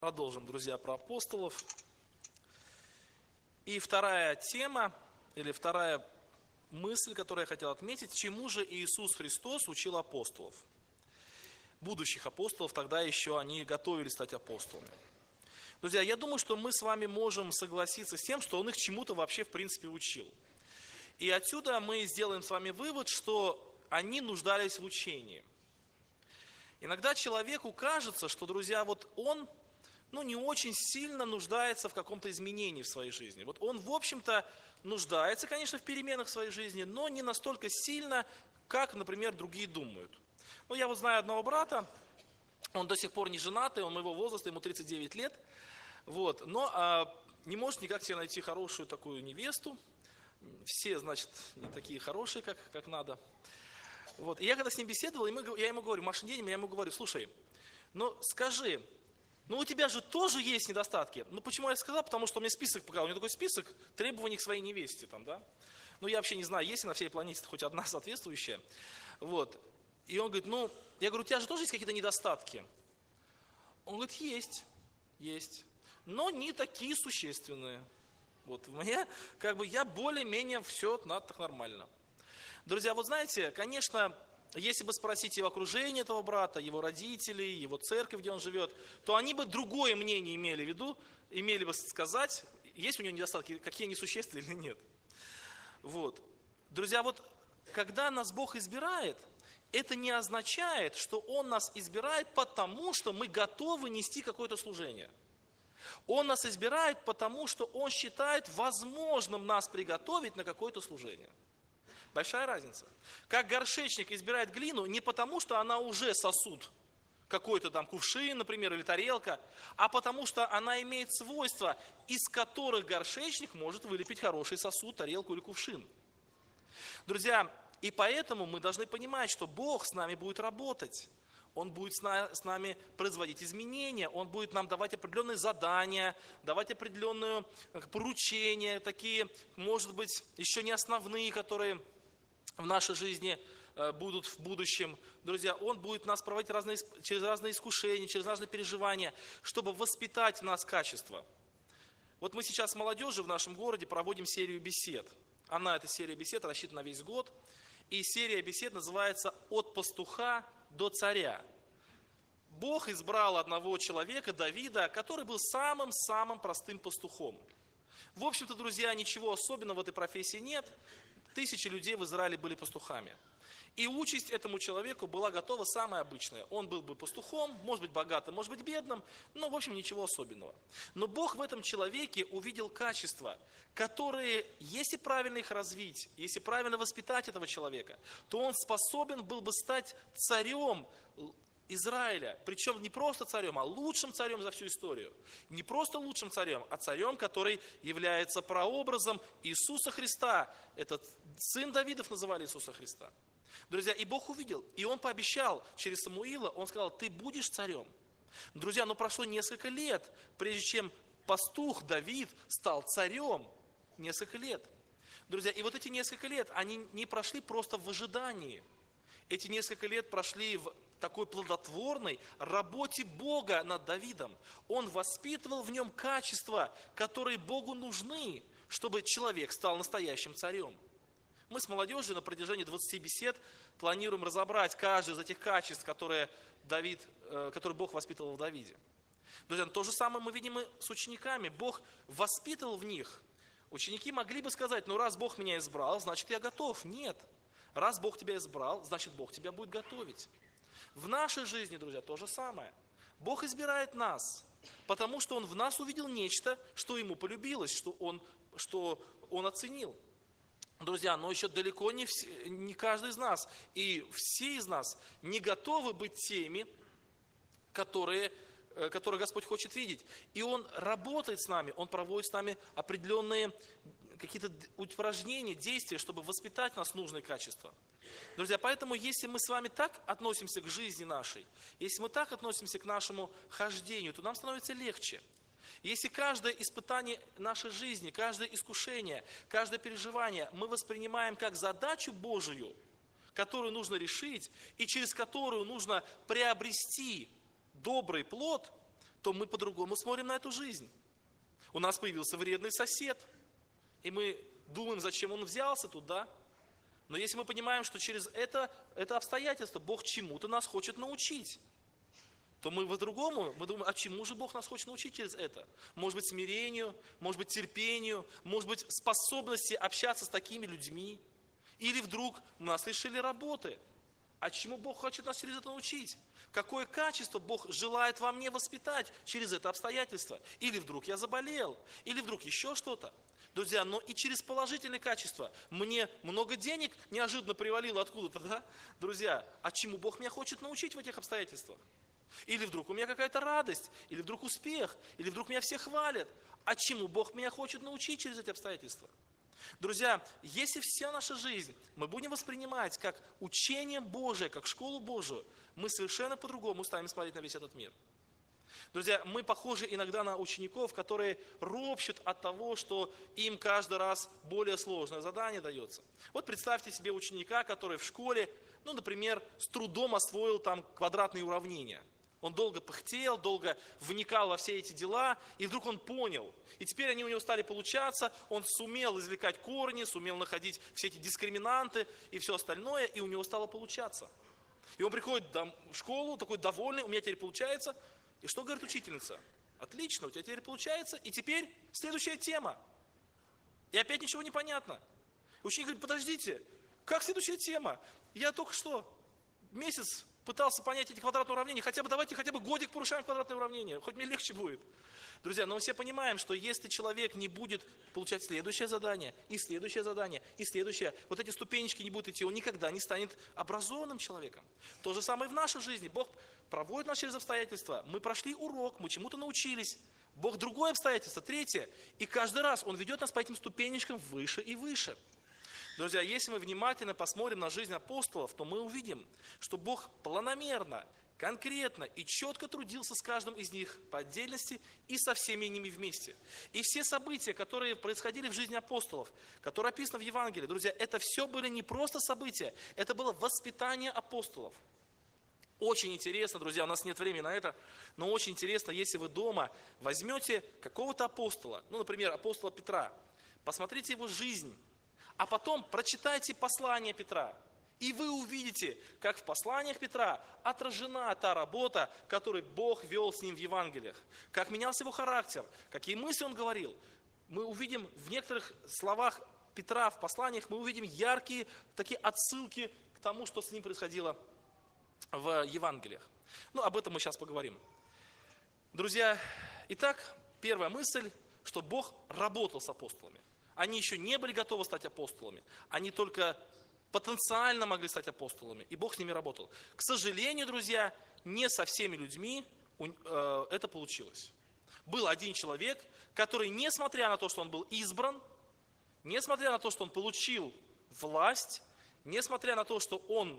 Продолжим, друзья, про апостолов. И вторая тема, или вторая мысль, которую я хотел отметить, чему же Иисус Христос учил апостолов. Будущих апостолов, тогда еще они готовились стать апостолами. Друзья, я думаю, что мы с вами можем согласиться с тем, что Он их чему-то вообще в принципе учил. И отсюда мы сделаем с вами вывод, что они нуждались в учении. Иногда человеку кажется, что, друзья, вот он не очень сильно нуждается в каком-то изменении в своей жизни. Вот он, в общем-то, нуждается, конечно, в переменах в своей жизни, но не настолько сильно, как, например, другие думают. Я вот знаю одного брата, он до сих пор не женатый, он моего возраста, ему 39 лет, но не может никак себе найти хорошую такую невесту. Все, значит, не такие хорошие, как надо. И я когда с ним беседовал, я ему говорю, Машин день, я ему говорю, слушай, скажи, у тебя же тоже есть недостатки. Почему я сказал? Потому что у меня список показал. У меня такой список требований к своей невесте. Я вообще не знаю, есть ли на всей планете хоть одна соответствующая. И он говорит, я говорю, у тебя же тоже есть какие-то недостатки? Он говорит, есть. Но не такие существенные. Я более-менее все так нормально. Друзья, знаете, конечно, если бы спросить его окружение этого брата, его родителей, его церковь, где он живет, то они бы другое мнение имели в виду, имели бы сказать, есть у него недостатки, какие они существенные или нет. Друзья, когда нас Бог избирает, это не означает, что Он нас избирает потому, что мы готовы нести какое-то служение. Он нас избирает потому, что Он считает возможным нас приготовить на какое-то служение. Большая разница. Как горшечник избирает глину не потому, что она уже сосуд, какой-то кувшин, например, или тарелка, а потому что она имеет свойства, из которых горшечник может вылепить хороший сосуд, тарелку или кувшин. Друзья, и поэтому мы должны понимать, что Бог с нами будет работать. Он будет с нами производить изменения, Он будет нам давать определенные задания, давать определенные поручения, такие, может быть, еще не основные, которые в нашей жизни будут в будущем. Друзья, Он будет нас проводить через разные искушения, через разные переживания, чтобы воспитать в нас качество. Мы сейчас с молодежью в нашем городе проводим серию бесед. Эта серия бесед рассчитана на весь год. И серия бесед называется «От пастуха до царя». Бог избрал одного человека, Давида, который был самым-самым простым пастухом. В общем-то, друзья, ничего особенного в этой профессии нет. Тысячи людей в Израиле были пастухами. И участь этому человеку была готова самая обычная. Он был бы пастухом, может быть богатым, может быть бедным, но в общем ничего особенного. Но Бог в этом человеке увидел качества, которые, если правильно их развить, если правильно воспитать этого человека, то он способен был бы стать царем Израиля. Причем не просто царем, а лучшим царем за всю историю. Не просто лучшим царем, а царем, который является прообразом Иисуса Христа. Этот сын Давидов называли Иисуса Христа. Друзья, и Бог увидел, и Он пообещал через Самуила, Он сказал, ты будешь царем. Друзья, прошло несколько лет, прежде чем пастух Давид стал царем. Несколько лет. Друзья, и эти несколько лет, они не прошли просто в ожидании. Эти несколько лет прошли в такой плодотворной работе Бога над Давидом. Он воспитывал в нем качества, которые Богу нужны, чтобы человек стал настоящим царем. Мы с молодежью на протяжении 20 бесед планируем разобрать каждое из этих качеств, которые Бог воспитывал в Давиде. Друзья, то же самое мы видим и с учениками. Бог воспитывал в них. Ученики могли бы сказать, раз Бог меня избрал, значит я готов. Нет. Раз Бог тебя избрал, значит Бог тебя будет готовить. В нашей жизни, друзья, то же самое. Бог избирает нас, потому что Он в нас увидел нечто, что Ему полюбилось, что Он оценил. Друзья, но еще далеко не каждый из нас и все из нас не готовы быть теми, которые Господь хочет видеть. И Он работает с нами, Он проводит с нами определенные какие-то упражнения, действия, чтобы воспитать в нас нужные качества. Друзья, поэтому если мы с вами так относимся к жизни нашей, если мы так относимся к нашему хождению, то нам становится легче. Если каждое испытание нашей жизни, каждое искушение, каждое переживание мы воспринимаем как задачу Божию, которую нужно решить и через которую нужно приобрести добрый плод, то мы по-другому смотрим на эту жизнь. У нас появился вредный сосед, и мы думаем, зачем он взялся туда. Но если мы понимаем, что через это обстоятельство Бог чему-то нас хочет научить, то мы по-другому, мы думаем, а чему же Бог нас хочет научить через это? Может быть, смирению, может быть, терпению, может быть, способности общаться с такими людьми. Или вдруг нас лишили работы. А чему Бог хочет нас через это научить? Какое качество Бог желает во мне воспитать через это обстоятельство? Или вдруг я заболел, или вдруг еще что-то. Друзья, но и через положительные качества. Мне много денег неожиданно привалило откуда-то, да? Друзья, а чему Бог меня хочет научить в этих обстоятельствах? Или вдруг у меня какая-то радость, или вдруг успех, или вдруг меня все хвалят. А чему Бог меня хочет научить через эти обстоятельства? Друзья, если вся наша жизнь мы будем воспринимать как учение Божие, как школу Божию, мы совершенно по-другому станем смотреть на весь этот мир. Друзья, мы похожи иногда на учеников, которые ропщут от того, что им каждый раз более сложное задание дается. Вот представьте себе ученика, который в школе, например, с трудом освоил там квадратные уравнения. Он долго пыхтел, долго вникал во все эти дела, и вдруг он понял. И теперь они у него стали получаться, он сумел извлекать корни, сумел находить все эти дискриминанты и все остальное, и у него стало получаться. И он приходит в школу, такой довольный, у меня теперь получается. И что говорит учительница? Отлично, у тебя теперь получается, и теперь следующая тема. И опять ничего не понятно. Ученик говорит, подождите, как следующая тема? Я только что месяц пытался понять эти квадратные уравнения, давайте хотя бы годик порушаем квадратные уравнения, хоть мне легче будет. Друзья, но мы все понимаем, что если человек не будет получать следующее задание, и следующее задание, и следующее, вот эти ступенечки не будут идти, он никогда не станет образованным человеком. То же самое и в нашей жизни. Бог проводит нас через обстоятельства. Мы прошли урок, мы чему-то научились. Бог другое обстоятельство, третье. И каждый раз Он ведет нас по этим ступенечкам выше и выше. Друзья, если мы внимательно посмотрим на жизнь апостолов, то мы увидим, что Бог планомерно, конкретно и четко трудился с каждым из них по отдельности и со всеми ними вместе. И все события, которые происходили в жизни апостолов, которые описаны в Евангелии, друзья, это все были не просто события, это было воспитание апостолов. Очень интересно, друзья, у нас нет времени на это, но очень интересно, если вы дома возьмете какого-то апостола, например, апостола Петра, посмотрите его жизнь, а потом прочитайте послание Петра, и вы увидите, как в посланиях Петра отражена та работа, которую Бог вел с ним в Евангелиях, как менялся его характер, какие мысли он говорил. Мы увидим в некоторых словах Петра в посланиях, мы увидим яркие такие отсылки к тому, что с ним происходило в Евангелиях. Об этом мы сейчас поговорим. Друзья, итак, первая мысль, что Бог работал с апостолами. Они еще не были готовы стать апостолами. Они только потенциально могли стать апостолами. И Бог с ними работал. К сожалению, друзья, не со всеми людьми это получилось. Был один человек, который, несмотря на то, что он был избран, несмотря на то, что он получил власть, несмотря на то, что он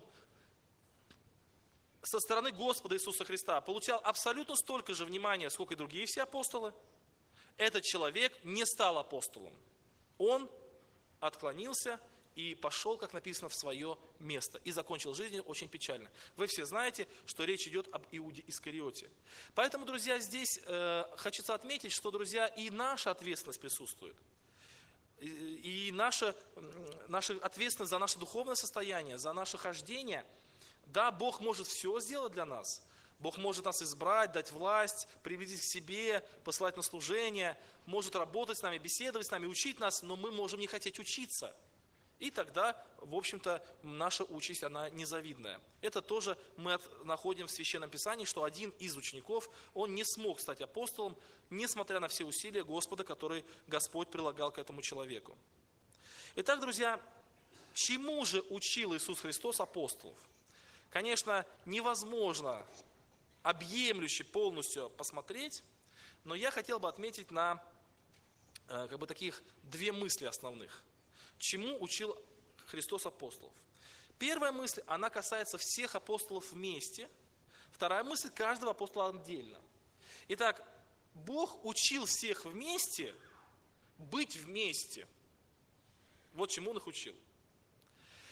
со стороны Господа Иисуса Христа получал абсолютно столько же внимания, сколько и другие все апостолы, этот человек не стал апостолом. Он отклонился и пошел, как написано, в свое место. И закончил жизнь очень печально. Вы все знаете, что речь идет об Иуде Искариоте. Поэтому, друзья, здесь хочется отметить, что, друзья, и наша ответственность присутствует. И наша ответственность за наше духовное состояние, за наше хождение. Да, Бог может все сделать для нас. Бог может нас избрать, дать власть, приблизить к себе, посылать на служение, может работать с нами, беседовать с нами, учить нас, но мы можем не хотеть учиться. И тогда, в общем-то, наша участь, она незавидная. Это тоже мы находим в Священном Писании, что один из учеников, он не смог стать апостолом, несмотря на все усилия Господа, которые Господь прилагал к этому человеку. Итак, друзья, чему же учил Иисус Христос апостолов? Конечно, невозможно объемлюще полностью посмотреть, но я хотел бы отметить на таких две мысли основных. Чему учил Христос апостолов? Первая мысль, она касается всех апостолов вместе. Вторая мысль, каждого апостола отдельно. Итак, Бог учил всех вместе быть вместе. Вот чему Он их учил.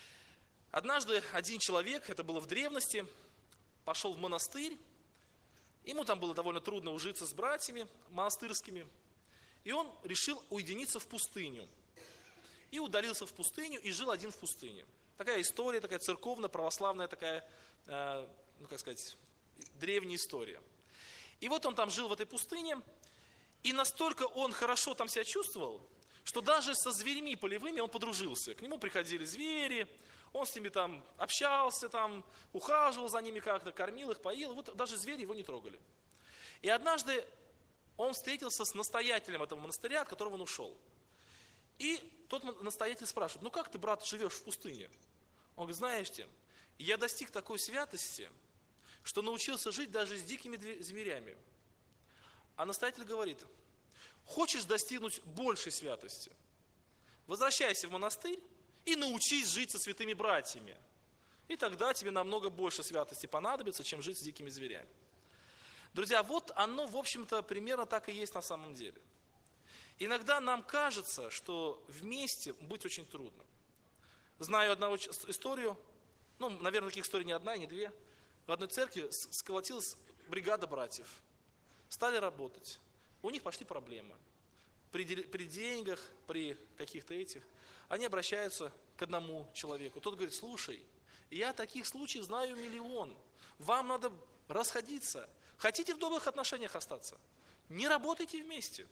Однажды один человек, это было в древности, пошел в монастырь, Ему там было довольно трудно ужиться с братьями монастырскими. И он решил уединиться в пустыню. И удалился в пустыню, и жил один в пустыне. Такая история, такая церковная, православная, такая, древняя история. И вот он там жил в этой пустыне, и настолько он хорошо там себя чувствовал, что даже со зверями полевыми он подружился. К нему приходили звери, он с ними там общался, там, ухаживал за ними как-то, кормил их, поил. Вот даже звери его не трогали. И однажды он встретился с настоятелем этого монастыря, от которого он ушел. И тот настоятель спрашивает: ну как ты, брат, живешь в пустыне? Он говорит: знаете, я достиг такой святости, что научился жить даже с дикими зверями. А настоятель говорит: хочешь достигнуть большей святости? Возвращайся в монастырь и научись жить со святыми братьями. И тогда тебе намного больше святости понадобится, чем жить с дикими зверями. Друзья, вот оно, в общем-то, примерно так и есть на самом деле. Иногда нам кажется, что вместе быть очень трудно. Знаю одну историю, наверное, таких историй не одна, не две. В одной церкви сколотилась бригада братьев. Стали работать. У них пошли проблемы. При деньгах, при каких-то этих. Они обращаются к одному человеку. Тот говорит: слушай, я таких случаев знаю миллион. Вам надо расходиться. Хотите в добрых отношениях остаться? Не работайте вместе.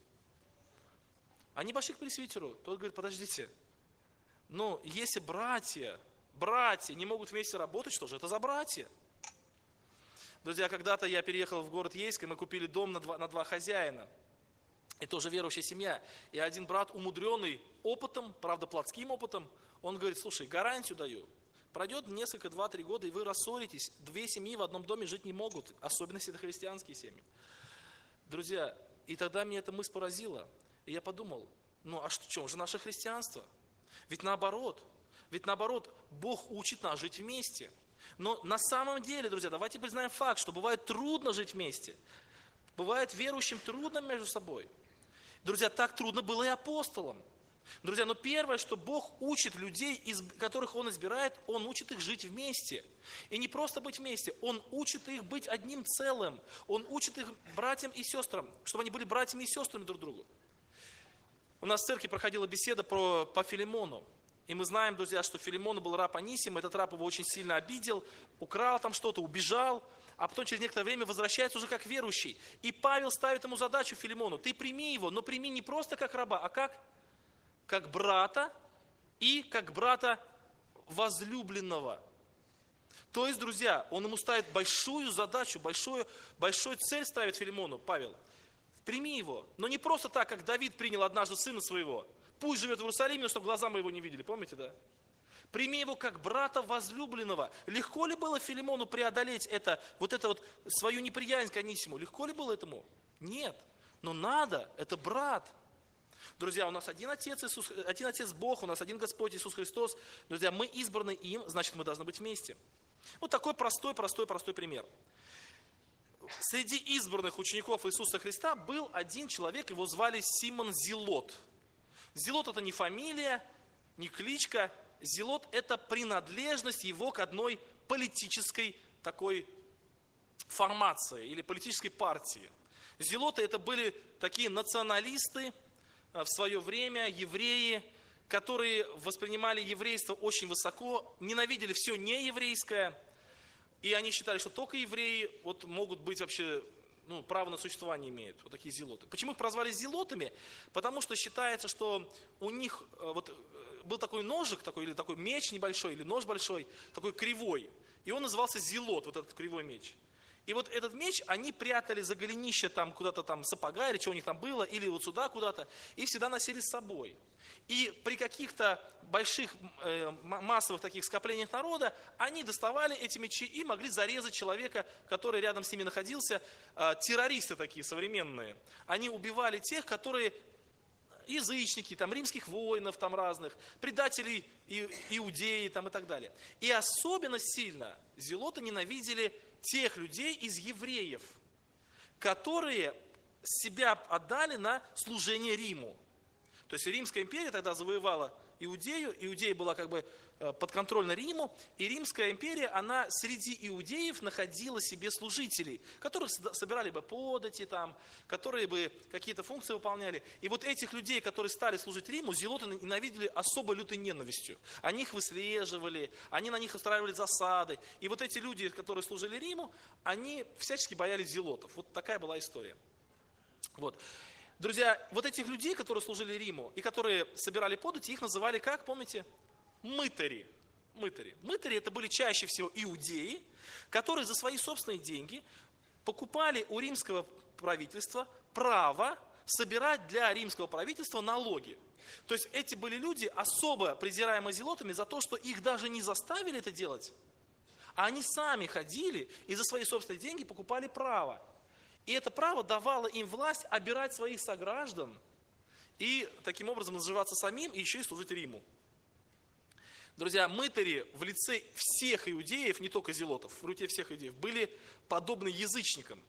Они пошли к пресвитеру. Тот говорит: подождите, но если братья не могут вместе работать, что же это за братья? Друзья, когда-то я переехал в город Ейск, и мы купили дом на два хозяина. И тоже верующая семья. И один брат, умудренный опытом, правда плотским опытом, он говорит: слушай, гарантию даю. Пройдет несколько, 2-3 года, и вы рассоритесь. 2 семьи в одном доме жить не могут, особенно если это христианские семьи. Друзья, и тогда меня эта мысль поразила. И я подумал: а в чем же наше христианство? Ведь наоборот, Бог учит нас жить вместе. Но на самом деле, друзья, давайте признаем факт, что бывает трудно жить вместе. Бывает верующим трудно между собой. Друзья, так трудно было и апостолам. Друзья, но первое, что Бог учит людей, из которых Он избирает, Он учит их жить вместе. И не просто быть вместе, Он учит их быть одним целым. Он учит их братьям и сестрам, чтобы они были братьями и сестрами друг другу. У нас в церкви проходила беседа по Филимону. И мы знаем, друзья, что Филимону был раб Анисим, этот раб его очень сильно обидел, украл там что-то, убежал, а потом через некоторое время возвращается уже как верующий. И Павел ставит ему задачу Филимону: ты прими его, но прими не просто как раба, а как брата и как брата возлюбленного. То есть, друзья, он ему ставит большую задачу, большую цель ставит Филимону, Павел. Прими его, но не просто так, как Давид принял однажды сына своего. Пусть живет в Иерусалиме, но чтобы глаза мы его не видели, помните, да? Прими его как брата возлюбленного. Легко ли было Филимону преодолеть это свою неприязнь к Анисиму? Легко ли было этому? Нет. Но надо, это брат. Друзья, у нас один Отец Бог, у нас один Господь Иисус Христос. Друзья, мы избраны им, значит, мы должны быть вместе. Вот такой простой пример. Среди избранных учеников Иисуса Христа был один человек, его звали Симон Зелот. Зелот — это не фамилия, не кличка. Зелот — это принадлежность его к одной политической такой формации или политической партии. Зелоты — это были такие националисты в свое время, евреи, которые воспринимали еврейство очень высоко, ненавидели все нееврейское, и они считали, что только евреи могут быть вообще, право на существование имеют, вот такие зелоты. Почему их прозвали зелотами? Потому что считается, что у них был такой ножик, или такой меч небольшой, или нож большой, такой кривой, и он назывался зелот, вот этот кривой меч. И вот этот меч они прятали за голенище там куда-то там сапога, или что у них там было, или вот сюда куда-то, и всегда носили с собой. И при каких-то больших массовых таких скоплениях народа они доставали эти мечи и могли зарезать человека, который рядом с ними находился. Террористы такие современные. Они убивали тех, которые язычники, там, римских воинов там, разных, предателей иудеи там, и так далее. И особенно сильно зелоты ненавидели тех людей из евреев, которые себя отдали на служение Риму. То есть Римская империя тогда завоевала Иудею. Иудея была как бы подконтрольна Риму, и Римская империя, она среди иудеев находила себе служителей, которые собирали бы подати, там, которые бы какие-то функции выполняли. И вот этих людей, которые стали служить Риму, зелоты ненавидели особо лютой ненавистью. Они их выслеживали, они на них устраивали засады. И вот эти люди, которые служили Риму, они всячески боялись зелотов. Вот такая была история. Вот. Друзья, вот этих людей, которые служили Риму и которые собирали подати, их называли как, помните? Мытари. Мытари это были чаще всего иудеи, которые за свои собственные деньги покупали у римского правительства право собирать для римского правительства налоги. То есть эти были люди, особо презираемые зелотами за то, что их даже не заставили это делать, а они сами ходили и за свои собственные деньги покупали право. И это право давало им власть обирать своих сограждан и таким образом наживаться самим и еще и служить Риму. Друзья, мытари в лице всех иудеев, не только зелотов, в лице всех иудеев, были подобны язычникам.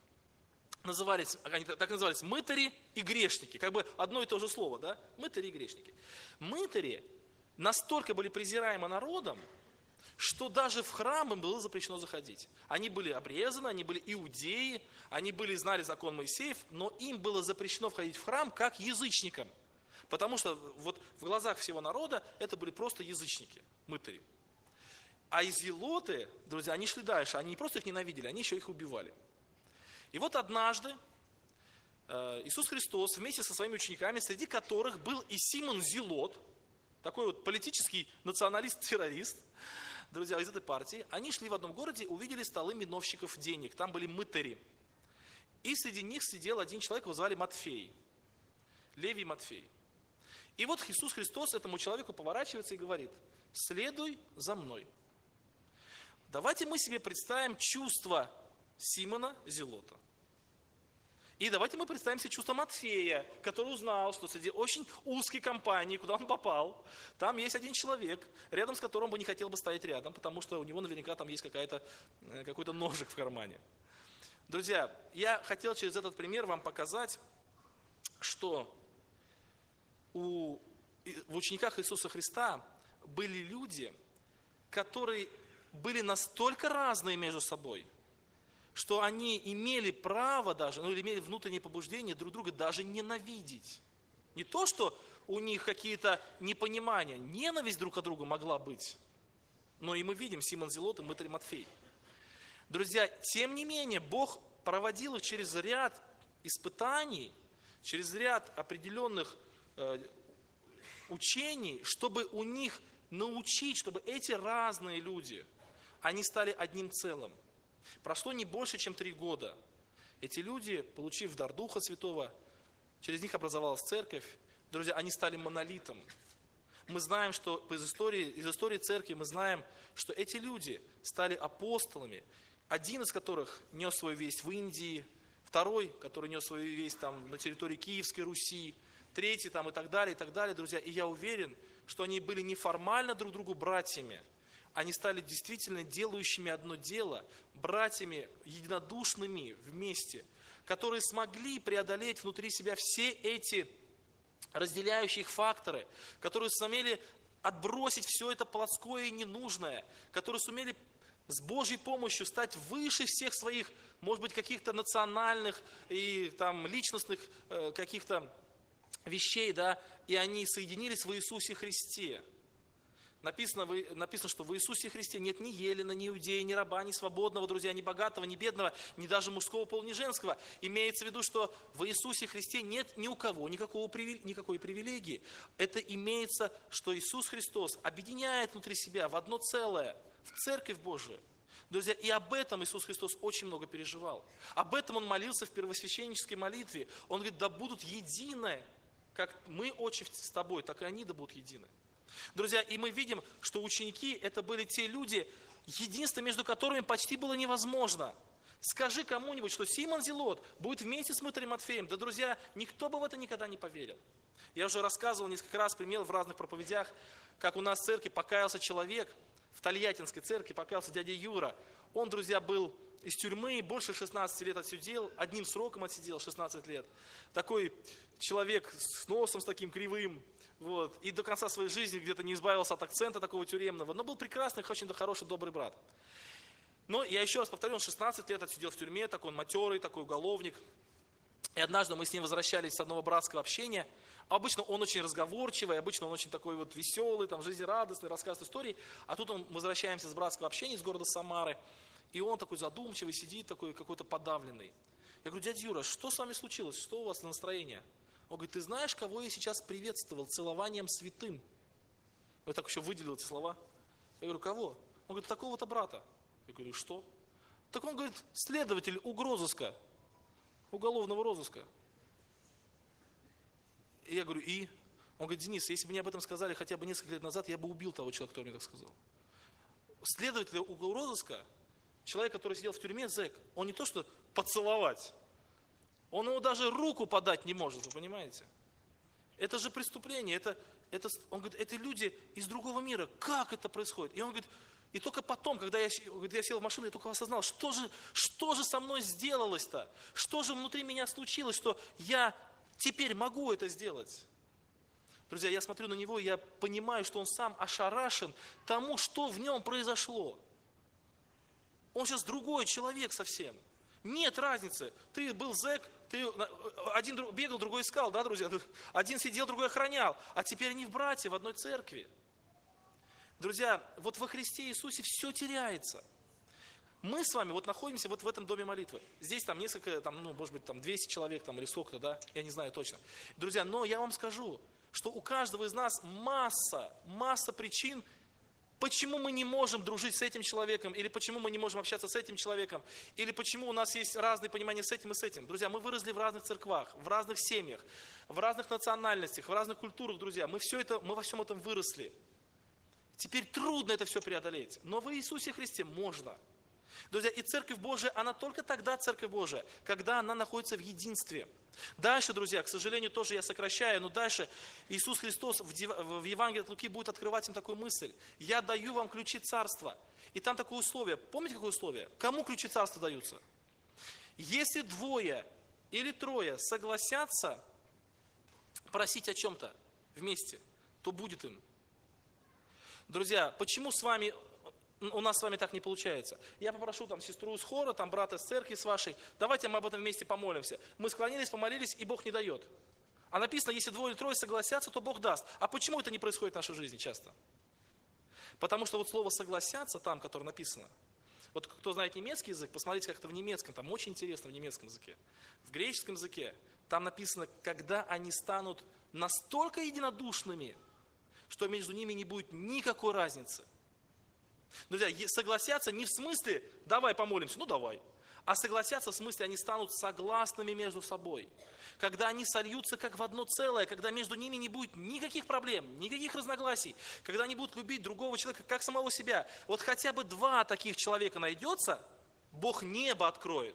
Они так назывались мытари и грешники. Как бы одно и то же слово, да? Мытари и грешники. Мытари настолько были презираемы народом, что даже в храм им было запрещено заходить. Они были обрезаны, они были иудеи, они знали закон Моисеев, но им было запрещено входить в храм как язычникам. Потому что вот в глазах всего народа это были просто язычники, мытари. А зелоты, друзья, они шли дальше, они не просто их ненавидели, они еще их убивали. И вот однажды Иисус Христос вместе со своими учениками, среди которых был и Симон Зелот, такой вот политический националист-террорист, друзья, из этой партии, они шли в одном городе, увидели столы миновщиков денег, там были мытари. И среди них сидел один человек, его звали Матфей, Левий Матфей. И вот Иисус Христос этому человеку поворачивается и говорит: следуй за мной. Давайте мы себе представим чувство Симона Зелота. И давайте мы представим себе чувство Матфея, который узнал, что среди очень узкой компании, куда он попал, там есть один человек, рядом с которым бы не хотел бы стоять рядом, потому что у него наверняка там есть какой-то ножик в кармане. Друзья, я хотел через этот пример вам показать, что в учениках Иисуса Христа были люди, которые были настолько разные между собой, что они имели право даже, или имели внутреннее побуждение друг друга даже ненавидеть. Не то, что у них какие-то непонимания, ненависть друг к другу могла быть, но и мы видим Симон Зелот и мытарь Матфей. Друзья, тем не менее, Бог проводил их через ряд испытаний, через ряд определенных учений, чтобы у них научить, чтобы эти разные люди, они стали одним целым. Прошло не больше, чем 3 года. Эти люди, получив дар Духа Святого, через них образовалась церковь. Друзья, они стали монолитом. Мы знаем, что из истории церкви мы знаем, что эти люди стали апостолами. Один из которых нес свою весть в Индии, второй, который нес свою весть там, на территории Киевской Руси, третий там, и так далее, друзья. И я уверен, что они были не формально друг другу братьями, они стали действительно делающими одно дело, братьями единодушными вместе, которые смогли преодолеть внутри себя все эти разделяющие их факторы, которые сумели отбросить все это плотское и ненужное, которые сумели с Божьей помощью стать выше всех своих, может быть, каких-то национальных и там, личностных каких-то вещей, да, и они соединились в Иисусе Христе. Написано, что в Иисусе Христе нет ни елена, ни иудея, ни раба, ни свободного, друзья, ни богатого, ни бедного, ни даже мужского пола, ни женского. Имеется в виду, что в Иисусе Христе нет ни у кого никакой привилегии. Это имеется, что Иисус Христос объединяет внутри себя в одно целое, в Церковь Божию. Друзья, и об этом Иисус Христос очень много переживал. Об этом Он молился в первосвященнической молитве. Он говорит: да будут едины, как мы, Отче, с Тобой, так и они да будут едины. Друзья, и мы видим, что ученики это были те люди, единство между которыми почти было невозможно. Скажи кому-нибудь, что Симон Зелот будет вместе с мытарем Матфеем. Да, друзья, никто бы в это никогда не поверил. Я уже рассказывал несколько раз пример в разных проповедях, как у нас в церкви покаялся человек, в Тольяттинской церкви покаялся дядя Юра. Он, друзья, был из тюрьмы, больше 16 лет отсидел, одним сроком отсидел 16 лет. Такой человек с носом с таким кривым, вот, и до конца своей жизни где-то не избавился от акцента такого тюремного, но был прекрасный, очень хороший, добрый брат. Но я еще раз повторю, он 16 лет отсидел в тюрьме, такой он матерый, такой уголовник. И однажды мы с ним возвращались с одного братского общения. Обычно он очень разговорчивый, обычно он очень такой вот веселый, там, жизнерадостный, рассказывает истории. А тут мы возвращаемся с братского общения из города Самары, и он такой задумчивый, сидит такой какой-то подавленный. Я говорю: дядя Юра, что с вами случилось, что у вас за настроение? Он говорит: ты знаешь, кого я сейчас приветствовал целованием святым? Я так еще выделил эти слова. Я говорю: кого? Он говорит: такого-то брата. Я говорю: что? Так он говорит: следователь угрозыска, уголовного розыска. И я говорю: и? Он говорит: Денис, если бы мне об этом сказали хотя бы несколько лет назад, я бы убил того человека, который мне так сказал. Следователь угрозыска, человек, который сидел в тюрьме, зэк, он не то что поцеловать, он ему даже руку подать не может, вы понимаете? Это же преступление, он говорит, это люди из другого мира, как это происходит? И он говорит, и только потом, когда я сел в машину, я только осознал, что же со мной сделалось-то? Что же внутри меня случилось, что я теперь могу это сделать? Друзья, я смотрю на него, и я понимаю, что он сам ошарашен тому, что в нем произошло. Он сейчас другой человек совсем. Нет разницы. Ты был зэк, один бегал, другой искал, да, друзья? Один сидел, другой охранял. А теперь они в братья, в одной церкви. Друзья, вот во Христе Иисусе все теряется. Мы с вами вот находимся вот в этом доме молитвы. Здесь там несколько, может быть, 200 человек или сколько-то, да, я не знаю точно. Друзья, но я вам скажу, что у каждого из нас масса причин, почему мы не можем дружить с этим человеком, или почему мы не можем общаться с этим человеком, или почему у нас есть разные понимания с этим и с этим. Друзья, мы выросли в разных церквах, в разных семьях, в разных национальностях, в разных культурах, друзья. Мы во всем этом выросли. Теперь трудно это все преодолеть, но в Иисусе Христе можно. Друзья, и Церковь Божия, она только тогда Церковь Божия, когда она находится в единстве. Дальше, друзья, к сожалению, тоже я сокращаю, но дальше Иисус Христос в Евангелии от Луки будет открывать им такую мысль. Я даю вам ключи царства. И там такое условие. Помните, какое условие? Кому ключи царства даются? Если 2 или 3 согласятся просить о чем-то вместе, то будет им. Друзья, почему у нас с вами так не получается? Я попрошу сестру из хора, брата из церкви с вашей, давайте мы об этом вместе помолимся. Мы склонились, помолились, и Бог не дает. А написано, если 2 или 3 согласятся, то Бог даст. А почему это не происходит в нашей жизни часто? Потому что вот слово «согласятся» там, которое написано, вот кто знает немецкий язык, посмотрите, как это в немецком, там очень интересно в немецком языке. В греческом языке там написано, когда они станут настолько единодушными, что между ними не будет никакой разницы. Друзья, согласятся не в смысле «давай помолимся», ну давай, а согласятся в смысле они станут согласными между собой. Когда они сольются как в одно целое, когда между ними не будет никаких проблем, никаких разногласий, когда они будут любить другого человека как самого себя. Вот хотя бы 2 таких человека найдется, Бог небо откроет.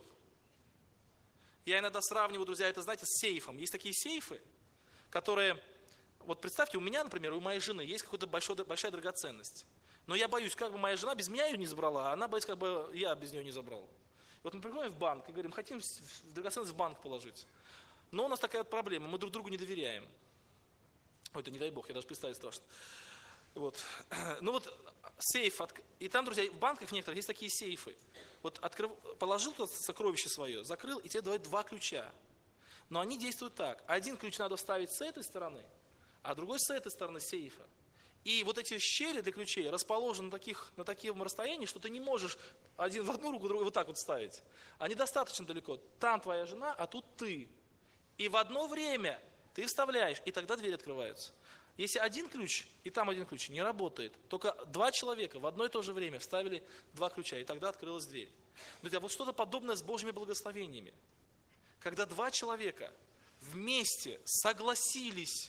Я иногда сравниваю, друзья, это, знаете, с сейфом. Есть такие сейфы, которые, вот представьте, у меня, например, у моей жены есть какая-то большая драгоценность. Но я боюсь, как бы моя жена без меня ее не забрала, а она боится, как бы я без нее не забрал. Вот мы приходим в банк и говорим, хотим драгоценность в банк положить. Но у нас такая проблема, мы друг другу не доверяем. Ой, это не дай бог, я даже представить страшно. Вот. Ну вот сейф, и там, друзья, в банках некоторых есть такие сейфы. Вот положил туда сокровище свое, закрыл, и тебе дают 2 ключа. Но они действуют так. Один ключ надо вставить с этой стороны, а другой с этой стороны сейфа. И вот эти щели для ключей расположены на таком расстоянии, что ты не можешь один в одну руку, другой вот так вот ставить. Они достаточно далеко. Там твоя жена, а тут ты. И в одно время ты вставляешь, и тогда двери открываются. Если один ключ и там один ключ, не работает. Только 2 человека в одно и то же время вставили 2 ключа, и тогда открылась дверь. Друзья, вот что-то подобное с Божьими благословениями. Когда 2 человека вместе согласились,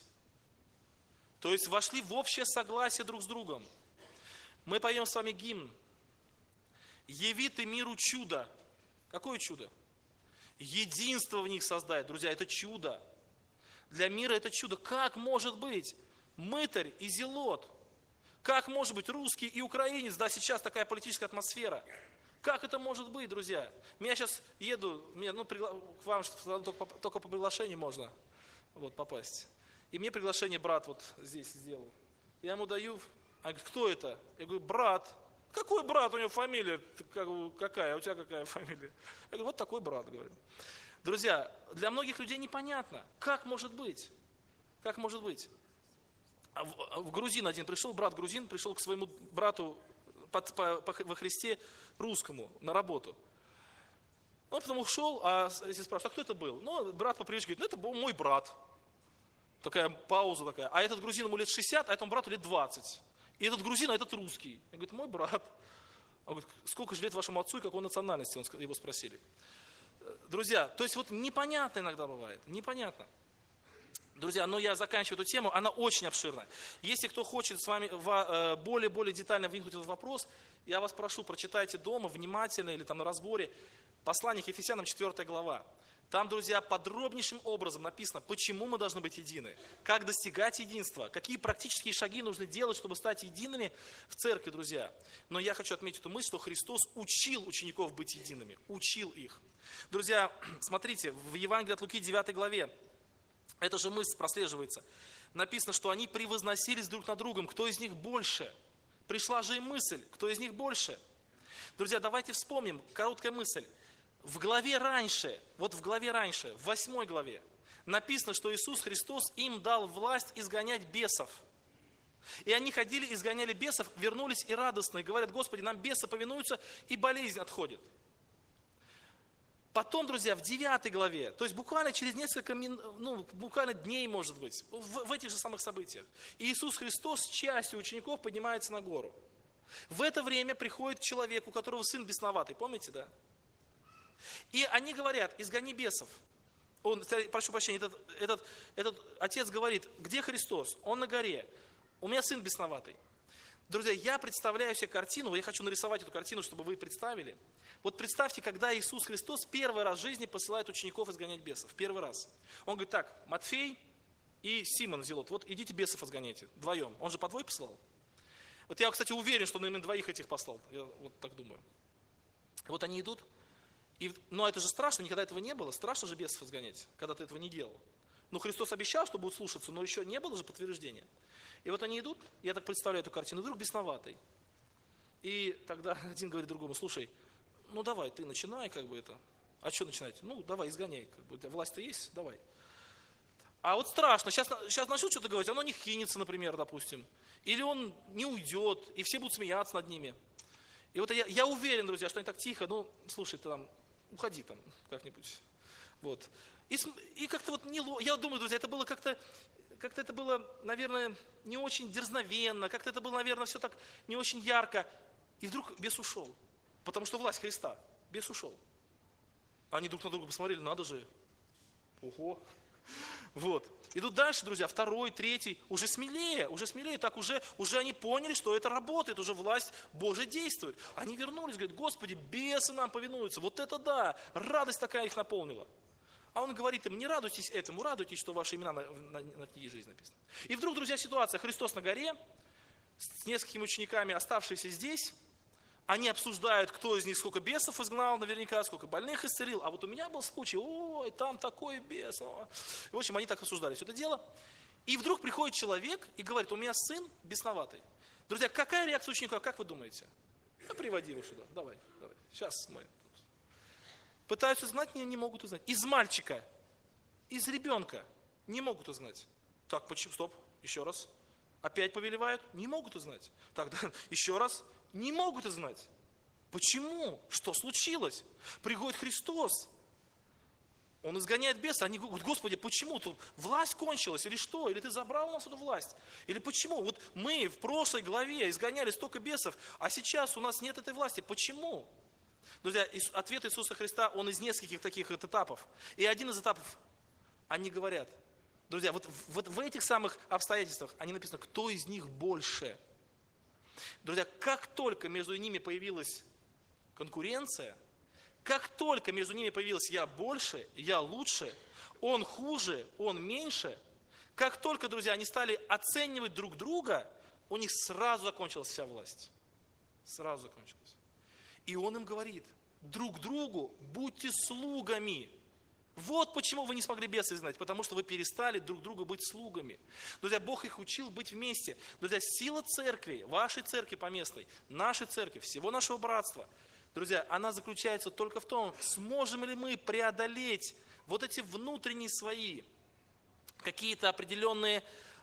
то есть вошли в общее согласие друг с другом. Мы поем с вами гимн. «Яви ты миру чудо». Какое чудо? Единство в них создать. Друзья, это чудо. Для мира это чудо. Как может быть мытарь и зелот? Как может быть русский и украинец? Да, сейчас такая политическая атмосфера. Как это может быть, друзья? Я сейчас еду, к вам только по приглашению можно. вот, попасть. И мне приглашение брат вот здесь сделал. Я ему даю, он говорит, кто это? Я говорю, брат. Какой брат? У него фамилия какая? У тебя какая фамилия? Я говорю, вот такой брат, говорю. Друзья, для многих людей непонятно, как может быть? Как может быть? В грузин один пришел, брат грузин пришел к своему брату во Христе русскому на работу. Он потом ушел, а если спрашивают, а кто это был? Ну, брат по привычке говорит, ну это был мой брат. Такая пауза такая. А этот грузин ему лет 60, а этому брату лет 20. И этот грузин, а этот русский. Он говорит, мой брат. Он говорит, сколько же лет вашему отцу и какой национальности? Его спросили. Друзья, то есть вот непонятно иногда бывает, непонятно. Друзья, но я заканчиваю эту тему, она очень обширная. Если кто хочет с вами более детально вникнуть в этот вопрос, я вас прошу, прочитайте дома внимательно или там на разборе послание к Ефесянам 4 глава. Там, друзья, подробнейшим образом написано, почему мы должны быть едины, как достигать единства, какие практические шаги нужно делать, чтобы стать едиными в церкви, друзья. Но я хочу отметить эту мысль, что Христос учил учеников быть едиными, учил их. Друзья, смотрите, в Евангелии от Луки 9 главе, эта же мысль прослеживается. Написано, что они превозносились друг над другом, кто из них больше. Пришла же и мысль, кто из них больше. Друзья, давайте вспомним, короткая мысль. В главе раньше, в 8 главе, написано, что Иисус Христос им дал власть изгонять бесов. И они ходили, изгоняли бесов, вернулись и радостно, и говорят, Господи, нам бесы повинуются, и болезнь отходит. Потом, друзья, в 9 главе, то есть буквально через несколько буквально дней, может быть, в этих же самых событиях, Иисус Христос с частью учеников поднимается на гору. В это время приходит человек, у которого сын бесноватый, помните, да? И они говорят, изгони бесов. Прошу прощения, этот отец говорит, где Христос? Он на горе. У меня сын бесноватый. Друзья, я представляю себе картину, я хочу нарисовать эту картину, чтобы вы представили. Вот представьте, когда Иисус Христос первый раз в жизни посылает учеников изгонять бесов. Первый раз. Он говорит, так, Матфей и Симон Зелот, вот идите бесов изгоняйте, вдвоем. Он же по двое послал. Вот я, кстати, уверен, что он именно двоих этих послал. Я вот так думаю. Вот они идут. Но это же страшно, никогда этого не было. Страшно же бесов изгонять, когда ты этого не делал. Ну, Христос обещал, что будут слушаться, но еще не было же подтверждения. И вот они идут, я так представляю эту картину, вдруг бесноватый. И тогда один говорит другому, слушай, ну давай, ты начинай как бы это. А что начинать? Ну, давай, изгоняй. Как бы, власть-то есть, давай. А вот страшно, сейчас начнут что-то говорить, оно не кинется, например, допустим. Или он не уйдет, и все будут смеяться над ними. И вот я уверен, друзья, что они так тихо, ну, слушай, ты там, уходи там как-нибудь. Вот. И как-то вот, я думаю, друзья, это было как-то это было, наверное, не очень дерзновенно, как-то это было, наверное, все так не очень ярко. И вдруг бес ушел, потому что власть Христа, бес ушел. Они друг на друга посмотрели, надо же, ого. Вот. Идут дальше, друзья, второй, третий, уже смелее, так уже они поняли, что это работает, уже власть Божия действует. Они вернулись, говорят, Господи, бесы нам повинуются, вот это да, радость такая их наполнила. А он говорит им, не радуйтесь этому, радуйтесь, что ваши имена на книге жизни написаны. И вдруг, друзья, ситуация, Христос на горе, с несколькими учениками, оставшиеся здесь, они обсуждают, кто из них сколько бесов изгнал, наверняка, сколько больных исцелил. А вот у меня был случай, ой, там такой бес. В общем, они так обсуждали все это дело. И вдруг приходит человек и говорит, у меня сын бесноватый. Друзья, какая реакция учеников, как вы думаете? Да приводи его сюда, давай. Сейчас мы. Пытаются узнать, не могут узнать. Из мальчика, из ребенка не могут узнать. Так, почему? Стоп, еще раз. Опять повелевают, не могут узнать. Так, да, еще раз. Не могут узнать. Почему? Что случилось? Приходит Христос. Он изгоняет беса. Они говорят, Господи, почему? Тут власть кончилась или что? Или ты забрал у нас эту власть? Или почему? Вот мы в прошлой главе изгоняли столько бесов, а сейчас у нас нет этой власти. Почему? Друзья, ответ Иисуса Христа, он из нескольких таких этапов. И один из этапов, они говорят, друзья, вот в этих самых обстоятельствах, они написано, кто из них больше? Друзья, как только между ними появилась конкуренция, как только между ними появилось «я больше», «я лучше», «он хуже», «он меньше», как только, друзья, они стали оценивать друг друга, у них сразу закончилась вся власть. Сразу закончилась. И он им говорит, друг другу будьте слугами. Вот почему вы не смогли беса изгнать, потому что вы перестали друг другу быть слугами. Друзья, Бог их учил быть вместе. Друзья, сила церкви, вашей церкви поместной, нашей церкви, всего нашего братства, друзья, она заключается только в том, сможем ли мы преодолеть вот эти внутренние свои какие-то определенные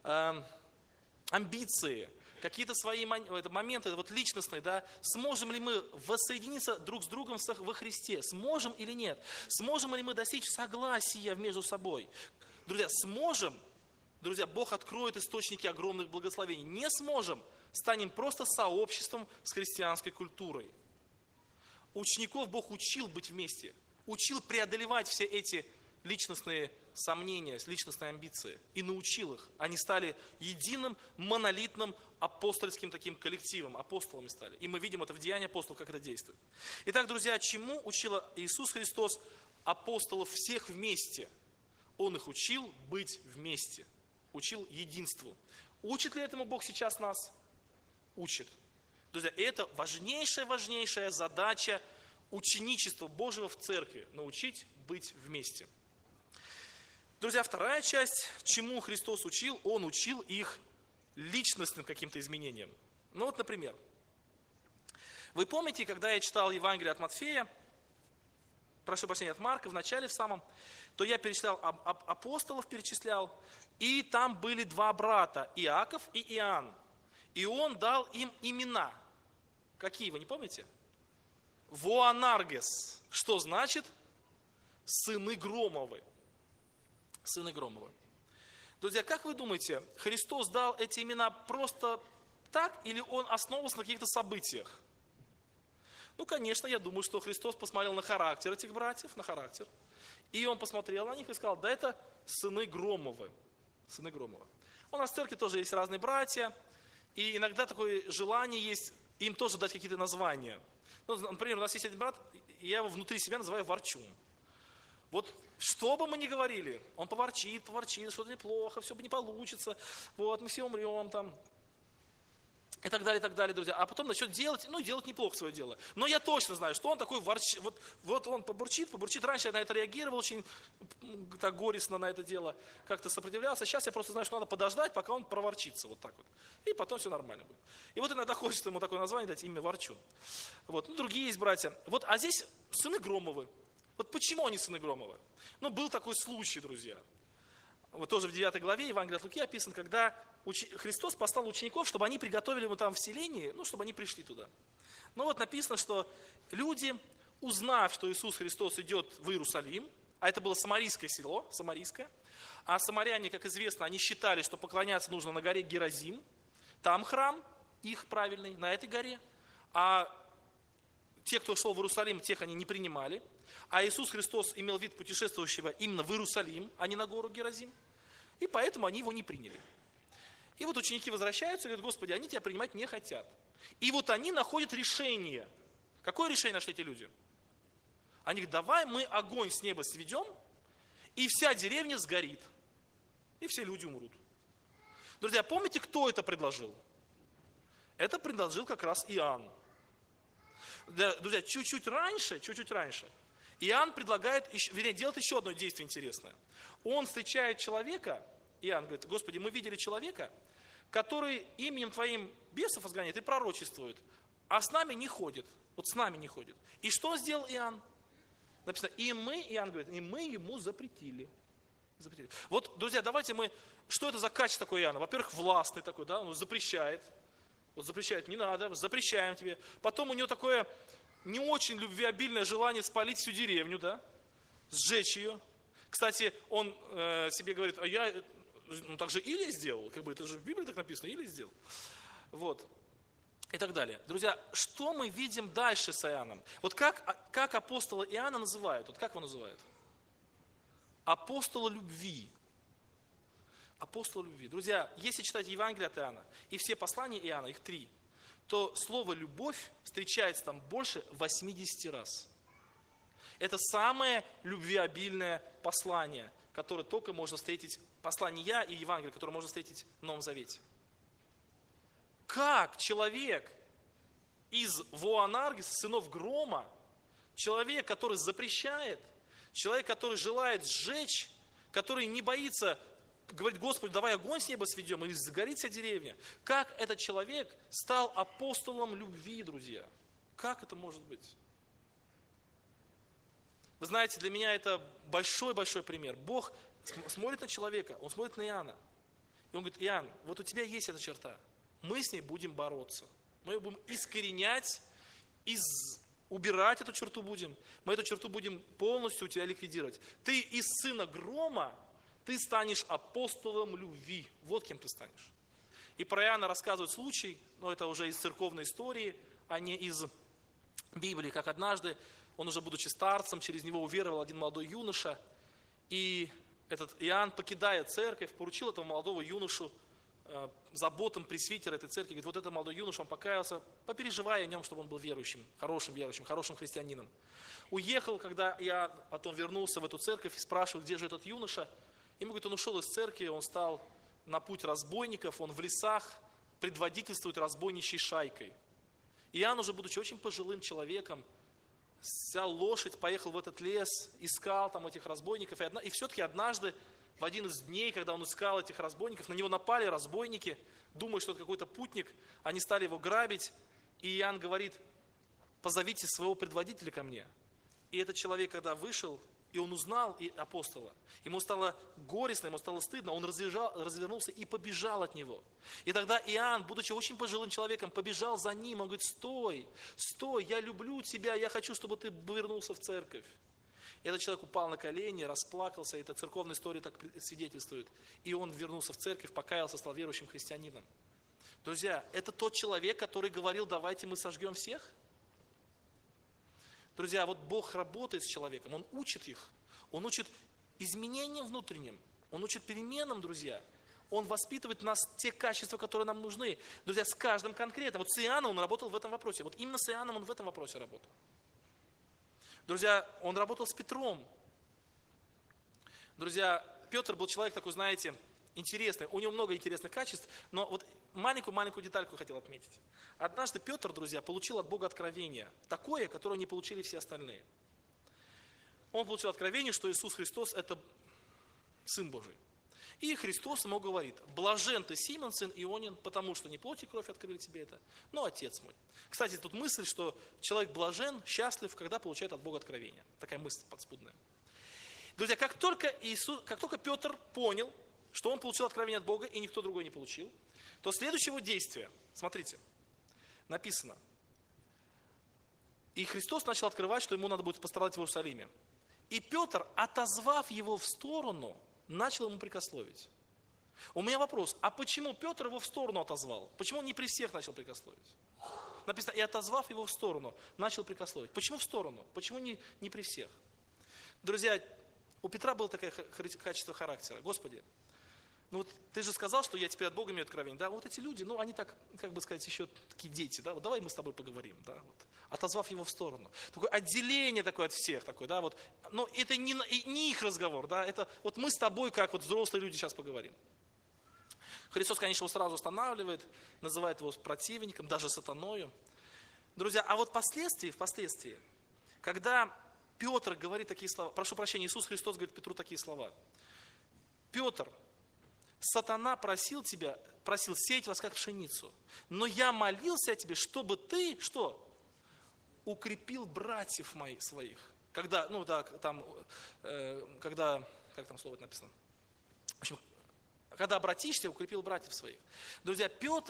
амбиции, какие-то свои моменты вот личностные, да, сможем ли мы воссоединиться друг с другом во Христе, сможем или нет, сможем ли мы достичь согласия между собой. Друзья, сможем, друзья, Бог откроет источники огромных благословений. Не сможем, станем просто сообществом с христианской культурой. Учеников Бог учил быть вместе, учил преодолевать все эти личностные сомнения, личностные амбиции. И научил их. Они стали единым, монолитным, апостольским таким коллективом. Апостолами стали. И мы видим это в Деянии апостолов, как это действует. Итак, друзья, чему учил Иисус Христос апостолов всех вместе? Он их учил быть вместе. Учил единству. Учит ли этому Бог сейчас нас? Учит. Друзья, это важнейшая задача ученичества Божьего в церкви. Научить быть вместе. Друзья, вторая часть, чему Христос учил, Он учил их личностным каким-то изменениям. Ну вот, например, вы помните, когда я читал Евангелие от Матфея, прошу прощения, от Марка, в начале в самом, то я перечислял, апостолов перечислял, и там были два брата, Иаков и Иоанн. И он дал им имена. Какие, вы не помните? Воанаргес, что значит сыны Громовы. Сыны Громовы. Друзья, как вы думаете, Христос дал эти имена просто так, или Он основывался на каких-то событиях? Ну, конечно, я думаю, что Христос посмотрел на характер этих братьев, на характер, и Он посмотрел на них и сказал, да это сыны Громовы. Сыны Громовы. У нас в церкви тоже есть разные братья, и иногда такое желание есть им тоже дать какие-то названия. Ну, например, у нас есть один брат, и я его внутри себя называю Ворчун. Вот что бы мы ни говорили, он поворчит, что-то неплохо, все не получится, вот, мы все умрем там, и так далее, друзья. А потом начнет делать, ну, делать неплохо свое дело. Но я точно знаю, что он такой ворчит, вот он побурчит. Раньше я на это реагировал очень так горестно на это дело, как-то сопротивлялся. Сейчас я просто знаю, что надо подождать, пока он проворчится, вот так вот. И потом все нормально будет. И вот иногда хочется ему такое название дать, имя Ворчун. Вот, ну, другие есть братья. Вот, а здесь сыны Громовы. Вот почему они сыны Громовы? Ну, был такой случай, друзья. Вот тоже в 9 главе Евангелия от Луки описан, когда Христос послал учеников, чтобы они приготовили ему там в селении, ну, чтобы они пришли туда. Ну, вот написано, что люди, узнав, что Иисус Христос идет в Иерусалим, а это было самарийское село, самарийское, а самаряне, как известно, они считали, что поклоняться нужно на горе Геразим, там храм их правильный, на этой горе, а те, кто шел в Иерусалим, тех они не принимали. А Иисус Христос имел вид путешествующего именно в Иерусалим, а не на гору Геразим. И поэтому они его не приняли. И вот ученики возвращаются и говорят, Господи, они тебя принимать не хотят. И вот они находят решение. Какое решение нашли эти люди? Они говорят, давай мы огонь с неба сведем, и вся деревня сгорит. И все люди умрут. Друзья, помните, кто это предложил? Это предложил как раз Иоанн. Друзья, чуть-чуть раньше, Иоанн предлагает, делает еще одно действие интересное. Он встречает человека, Иоанн говорит, Господи, мы видели человека, который именем Твоим бесов изгоняет и пророчествует, а с нами не ходит. Вот с нами не ходит. И что сделал Иоанн? Написано, Иоанн говорит, и мы ему запретили. Вот, друзья, давайте что это за качество такое Иоанна? Во-первых, властный такой, да, он запрещает. Вот запрещает, не надо, запрещаем тебе. Потом у него такое не очень любвеобильное желание спалить всю деревню, да, сжечь ее. Кстати, он себе говорит, а я, так же Илия сделал, как бы это же в Библии так написано, Илия сделал. Вот, и так далее. Друзья, что мы видим дальше с Иоанном? Вот как апостола Иоанна называют? Вот как его называют? Апостола любви. Апостол любви. Друзья, если читать Евангелие от Иоанна и все послания Иоанна, их 3, то слово «любовь» встречается там больше 80 раз. Это самое любвеобильное послание, которое только можно встретить, послание и Евангелие, которое можно встретить в Новом Завете. Как человек из Воанаргиса, сынов Грома, человек, который запрещает, Человек, который желает сжечь, который не боится говорить: Господи, давай огонь с неба сведем, или сгорит вся деревня. Как этот человек стал апостолом любви, друзья? Как это может быть? Вы знаете, для меня это большой-большой пример. Бог смотрит на человека, Он смотрит на Иоанна. И Он говорит: Иоанн, вот у тебя есть эта черта. Мы с ней будем бороться. Мы ее будем искоренять, убирать эту черту будем. Мы эту черту будем полностью у тебя ликвидировать. Ты из сына грома, ты станешь апостолом любви. Вот кем ты станешь. И про Иоанна рассказывают случай, но это уже из церковной истории, а не из Библии, как однажды, он уже будучи старцем, через него уверовал один молодой юноша, и этот Иоанн, покидая церковь, поручил этого молодого юношу заботам пресвитера этой церкви. Говорит: вот этот молодой юноша, он покаялся, попереживая о нем, чтобы он был верующим, хорошим христианином. Уехал, когда Иоанн потом вернулся в эту церковь и спрашивал, где же этот юноша. Ему говорит: он ушел из церкви, он стал на путь разбойников, он в лесах предводительствует разбойничьей шайкой. Иоанн, уже будучи очень пожилым человеком, взял лошадь, поехал в этот лес, искал там этих разбойников. И все-таки однажды, в один из дней, когда он искал этих разбойников, на него напали разбойники, думая, что это какой-то путник, они стали его грабить. И Иоанн говорит: позовите своего предводителя ко мне. И этот человек, когда вышел, и он узнал апостола, ему стало горестно, ему стало стыдно, он развернулся и побежал от него. И тогда Иоанн, будучи очень пожилым человеком, побежал за ним, он говорит: стой, стой, я люблю тебя, я хочу, чтобы ты вернулся в церковь. И этот человек упал на колени, расплакался, это церковная история так свидетельствует. И он вернулся в церковь, покаялся, стал верующим христианином. Друзья, это тот человек, который говорил: давайте мы сожгем всех. Друзья, вот Бог работает с человеком, Он учит их, Он учит изменениям внутренним, Он учит переменам, друзья. Он воспитывает в нас те качества, которые нам нужны. Друзья, с каждым конкретно. Вот с Иоанном он работал в этом вопросе, вот именно с Иоанном он в этом вопросе работал. Друзья, он работал с Петром. Друзья, Петр был человек такой, знаете, интересный, у него много интересных качеств, но вот маленькую детальку хотел отметить. Однажды Петр, друзья, получил от Бога откровение, такое, которое не получили все остальные. Он получил откровение, что Иисус Христос – это Сын Божий. И Христос ему говорит: блажен ты, Симон, сын Ионин, потому что не плоть и кровь открыли тебе это, но Отец мой. Кстати, тут мысль, что человек блажен, счастлив, когда получает от Бога откровение. Такая мысль подспудная. Друзья, как только Петр понял, что он получил откровение от Бога, и никто другой не получил, то следующее его действие, смотрите, написано: и Христос начал открывать, что ему надо будет пострадать в Иерусалиме. И Петр, отозвав его в сторону, начал ему прикословить. У меня вопрос: а почему Петр его в сторону отозвал? Почему он не при всех начал прикословить? Написано: и отозвав его в сторону, начал прикословить. Почему в сторону? Почему не при всех? Друзья, у Петра было такое качество характера: Господи, ну вот ты же сказал, что я теперь от Бога имею откровение. Да, вот эти люди, ну они так, как бы сказать, еще такие дети, да, вот давай мы с тобой поговорим, да, вот. Отозвав его в сторону. Такое отделение такое от всех, такое, да, вот. Но это не их разговор, да, это вот мы с тобой, как вот взрослые люди, сейчас поговорим. Христос, конечно, его сразу останавливает, называет его противником, даже сатаною. Друзья, а вот впоследствии, когда Петр говорит такие слова, прошу прощения, Иисус Христос говорит Петру такие слова: Петр, сатана просил сеять вас как пшеницу, но я молился о тебе, чтобы ты, что? Укрепил братьев моих своих. Когда, ну да, там, когда, как там слово написано? В общем, когда обратишься, укрепил братьев своих. Друзья,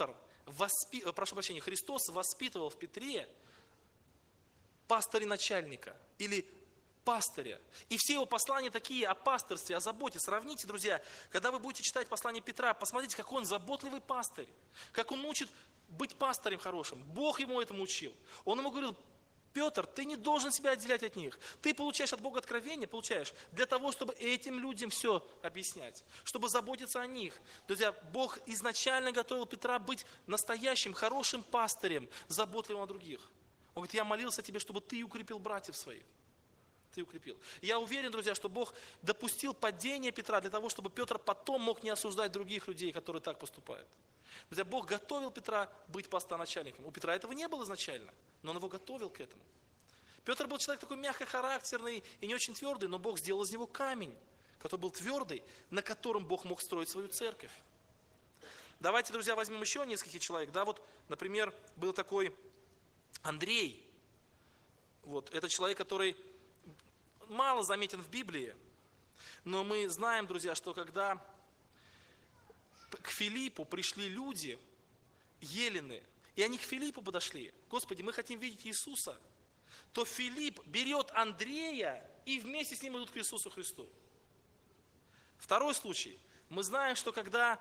Христос воспитывал в Петре пастыря-начальника или пастыря. И все его послания такие о пастырстве, о заботе. Сравните, друзья, когда вы будете читать послание Петра, посмотрите, какой он заботливый пастырь, как он учит быть пастырем хорошим. Бог ему этому учил. Он ему говорил: Петр, ты не должен себя отделять от них. Ты получаешь от Бога откровение, для того, чтобы этим людям все объяснять, чтобы заботиться о них. Друзья, Бог изначально готовил Петра быть настоящим, хорошим пастырем, заботливым о других. Он говорит: я молился тебе, чтобы ты укрепил братьев своих. Ты укрепил. Я уверен, друзья, что Бог допустил падение Петра для того, чтобы Петр потом мог не осуждать других людей, которые так поступают. Друзья, Бог готовил Петра быть пастырем-начальником. У Петра этого не было изначально, но он его готовил к этому. Петр был человек такой мягкохарактерный и не очень твердый, но Бог сделал из него камень, который был твердый, на котором Бог мог строить свою церковь. Давайте, друзья, возьмем еще нескольких человек. Да, вот, например, был такой Андрей. Вот, это человек, который мало заметен в Библии, но мы знаем, друзья, что когда к Филиппу пришли люди, елены, и они к Филиппу подошли, Господи, мы хотим видеть Иисуса, то Филипп берет Андрея и вместе с ним идут к Иисусу Христу. Второй случай. Мы знаем, что когда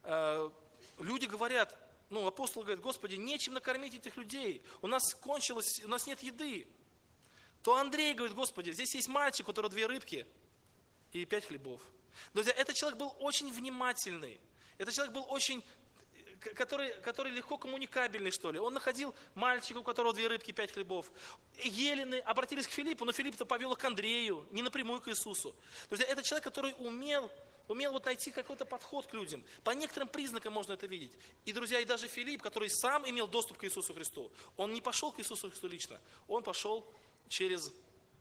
люди говорят, апостол говорит, Господи, нечем накормить этих людей, у нас кончилось, у нас нет еды, то Андрей говорит, Господи, здесь есть мальчик, у которого 2 рыбки и 5 хлебов. Друзья, этот человек был очень внимательный, этот человек был очень, который легко коммуникабельный, что ли. Он находил мальчика, у которого 2 рыбки, 5 хлебов. Елены обратились к Филиппу, но Филипп-то повел их к Андрею, не напрямую к Иисусу. Друзья, это человек, который умел вот найти какой-то подход к людям. По некоторым признакам можно это видеть. И, друзья, и даже Филипп, который сам имел доступ к Иисусу Христу, он не пошел к Иисусу Христу лично, он пошел через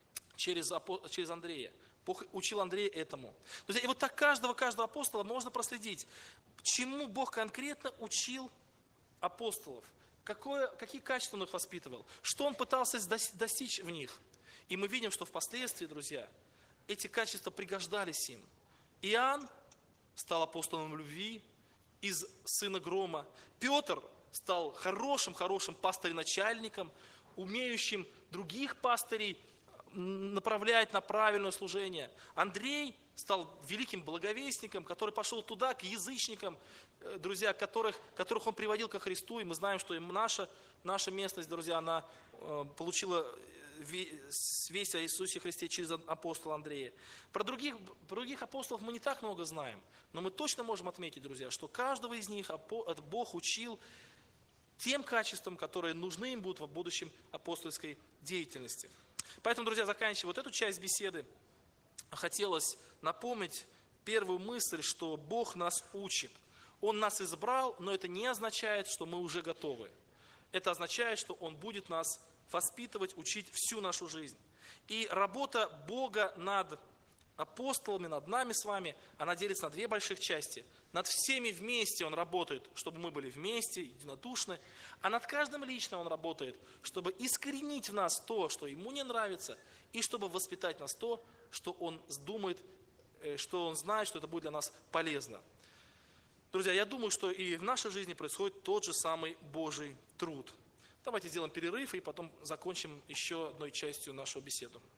Андрея. Бог учил Андрея этому. Друзья, и вот так каждого апостола можно проследить, чему Бог конкретно учил апостолов, какие качества он их воспитывал, что он пытался достичь в них. И мы видим, что впоследствии, друзья, эти качества пригождались им. Иоанн стал апостолом любви из сына Грома. Петр стал хорошим пастырь-начальником, умеющим других пастырей направлять на правильное служение. Андрей стал великим благовестником, который пошел туда, к язычникам, друзья, которых он приводил ко Христу. И мы знаем, что наша местность, друзья, она получила весть о Иисусе Христе через апостола Андрея. Про других апостолов мы не так много знаем, но мы точно можем отметить, друзья, что каждого из них Бог учил тем качествам, которые нужны им будут в будущем апостольской деятельности. Поэтому, друзья, заканчивая вот эту часть беседы, хотелось напомнить первую мысль, что Бог нас учит. Он нас избрал, но это не означает, что мы уже готовы. Это означает, что Он будет нас воспитывать, учить всю нашу жизнь. И работа Бога над апостолами, над нами с вами, она делится на 2 больших части. Над всеми вместе Он работает, чтобы мы были вместе, единодушны. А над каждым лично Он работает, чтобы искоренить в нас то, что Ему не нравится, и чтобы воспитать нас то, что Он думает, что Он знает, что это будет для нас полезно. Друзья, я думаю, что и в нашей жизни происходит тот же самый Божий труд. Давайте сделаем перерыв и потом закончим еще одной частью нашу беседу.